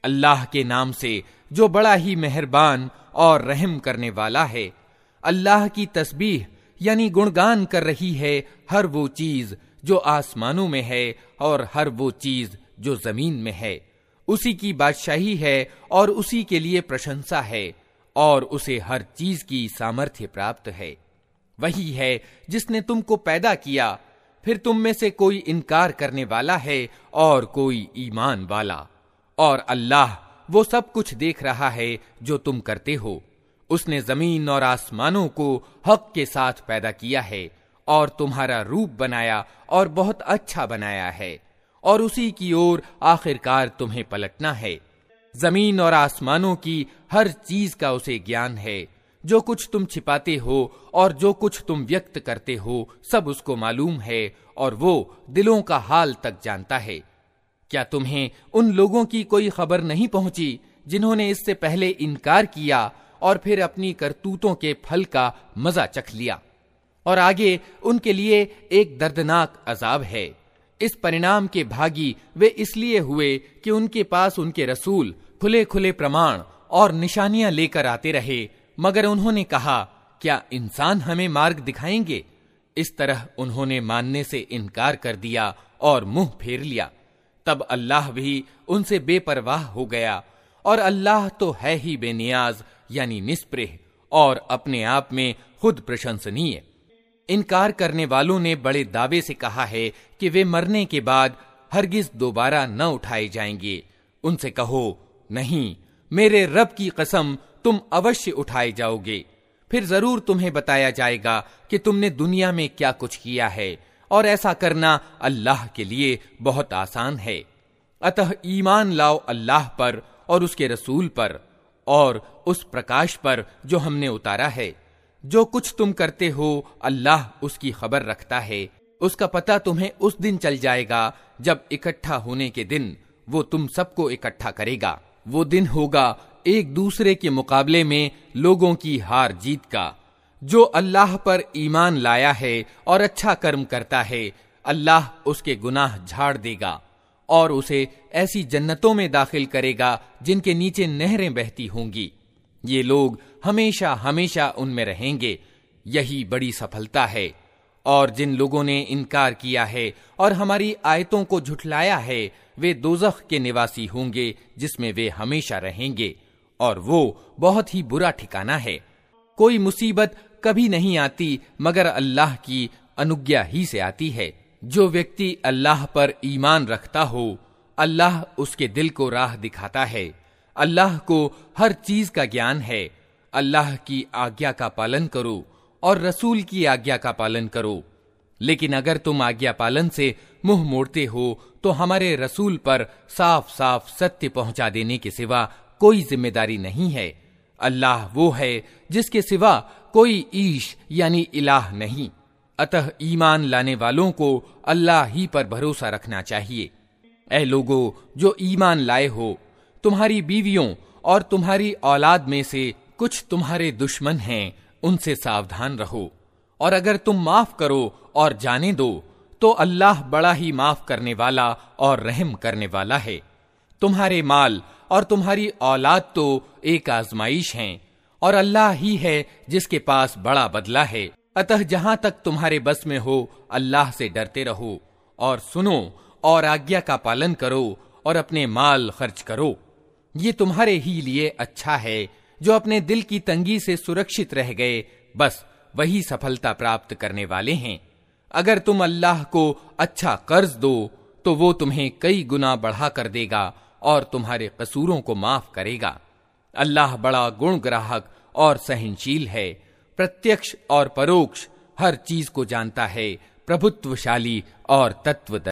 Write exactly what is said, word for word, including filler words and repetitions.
अल्लाह के नाम से जो बड़ा ही मेहरबान और रहम करने वाला है। अल्लाह की तस्बीह यानी गुणगान कर रही है हर वो चीज जो आसमानों में है और हर वो चीज जो जमीन में है। उसी की बादशाही है और उसी के लिए प्रशंसा है और उसे हर चीज की सामर्थ्य प्राप्त है। वही है जिसने तुमको पैदा किया, फिर तुम में से कोई इनकार करने वाला है और कोई ईमान वाला। और अल्लाह वो सब कुछ देख रहा है जो तुम करते हो। उसने जमीन और आसमानों को हक के साथ पैदा किया है और तुम्हारा रूप बनाया और बहुत अच्छा बनाया है, और उसी की ओर आखिरकार तुम्हें पलटना है। जमीन और आसमानों की हर चीज का उसे ज्ञान है। जो कुछ तुम छिपाते हो और जो कुछ तुम व्यक्त करते हो सब उसको मालूम है, और वो दिलों का हाल तक जानता है। क्या तुम्हें उन लोगों की कोई खबर नहीं पहुंची जिन्होंने इससे पहले इनकार किया और फिर अपनी करतूतों के फल का मजा चख लिया? और आगे उनके लिए एक दर्दनाक अजाब है। इस परिणाम के भागी वे इसलिए हुए कि उनके पास उनके रसूल खुले खुले प्रमाण और निशानियां लेकर आते रहे, मगर उन्होंने कहा, क्या इंसान हमें मार्ग दिखाएंगे? इस तरह उन्होंने मानने से इनकार कर दिया और मुंह फेर लिया। तब अल्लाह भी उनसे बेपरवाह हो गया, और अल्लाह तो है ही बेनियाज यानी निस्पृह और अपने आप में खुद प्रशंसनीय। इनकार करने वालों ने बड़े दावे से कहा है कि वे मरने के बाद हरगिज दोबारा न उठाए जाएंगे। उनसे कहो, नहीं, मेरे रब की कसम, तुम अवश्य उठाए जाओगे। फिर जरूर तुम्हें बताया जाएगा कि तुमने दुनिया में क्या कुछ किया है, और ऐसा करना अल्लाह के लिए बहुत आसान है। अतः ईमान लाओ अल्लाह पर और उसके रसूल पर और उस प्रकाश पर जो हमने उतारा है। जो कुछ तुम करते हो अल्लाह उसकी खबर रखता है। उसका पता तुम्हें उस दिन चल जाएगा जब इकट्ठा होने के दिन वो तुम सबको इकट्ठा करेगा। वो दिन होगा एक दूसरे के मुकाबले में लोगों की हार जीत का। जो अल्लाह पर ईमान लाया है और अच्छा कर्म करता है, अल्लाह उसके गुनाह झाड़ देगा और उसे ऐसी जन्नतों में दाखिल करेगा जिनके नीचे नहरें बहती होंगी। ये लोग हमेशा हमेशा उनमें रहेंगे। यही बड़ी सफलता है। और जिन लोगों ने इनकार किया है और हमारी आयतों को झुठलाया है, वे दोज़ख के निवासी होंगे जिसमें वे हमेशा रहेंगे, और वो बहुत ही बुरा ठिकाना है। कोई मुसीबत कभी नहीं आती मगर अल्लाह की अनुज्ञा ही से आती है। जो व्यक्ति अल्लाह पर ईमान रखता हो, अल्लाह उसके दिल को राह दिखाता है। अल्लाह को हर चीज का ज्ञान है। अल्लाह की आज्ञा का पालन करो और रसूल की आज्ञा का पालन करो। लेकिन अगर तुम आज्ञा पालन से मुंह मोड़ते हो तो हमारे रसूल पर साफ साफ सत्य पहुंचा देने के सिवा कोई जिम्मेदारी नहीं है। अल्लाह वो है जिसके सिवा कोई ईश यानी इलाह नहीं। अतः ईमान लाने वालों को अल्लाह ही पर भरोसा रखना चाहिए। ऐ लोगो जो ईमान लाए हो, तुम्हारी बीवियों और तुम्हारी औलाद में से कुछ तुम्हारे दुश्मन हैं, उनसे सावधान रहो। और अगर तुम माफ करो और जाने दो तो अल्लाह बड़ा ही माफ करने वाला और रहम करने वाला है। तुम्हारे माल और तुम्हारी औलाद तो एक आजमाइश हैं, और अल्लाह ही है जिसके पास बड़ा बदला है। अतः जहां तक तुम्हारे बस में हो अल्लाह से डरते रहो और सुनो और आज्ञा का पालन करो और अपने माल खर्च करो। ये तुम्हारे ही लिए अच्छा है। जो अपने दिल की तंगी से सुरक्षित रह गए, बस वही सफलता प्राप्त करने वाले हैं। अगर तुम अल्लाह को अच्छा कर्ज दो तो वो तुम्हें कई गुना बढ़ा कर देगा और तुम्हारे कसूरों को माफ करेगा। अल्लाह बड़ा गुण ग्राहक और सहनशील है, प्रत्यक्ष और परोक्ष हर चीज को जानता है, प्रभुत्वशाली और तत्वदर्शी।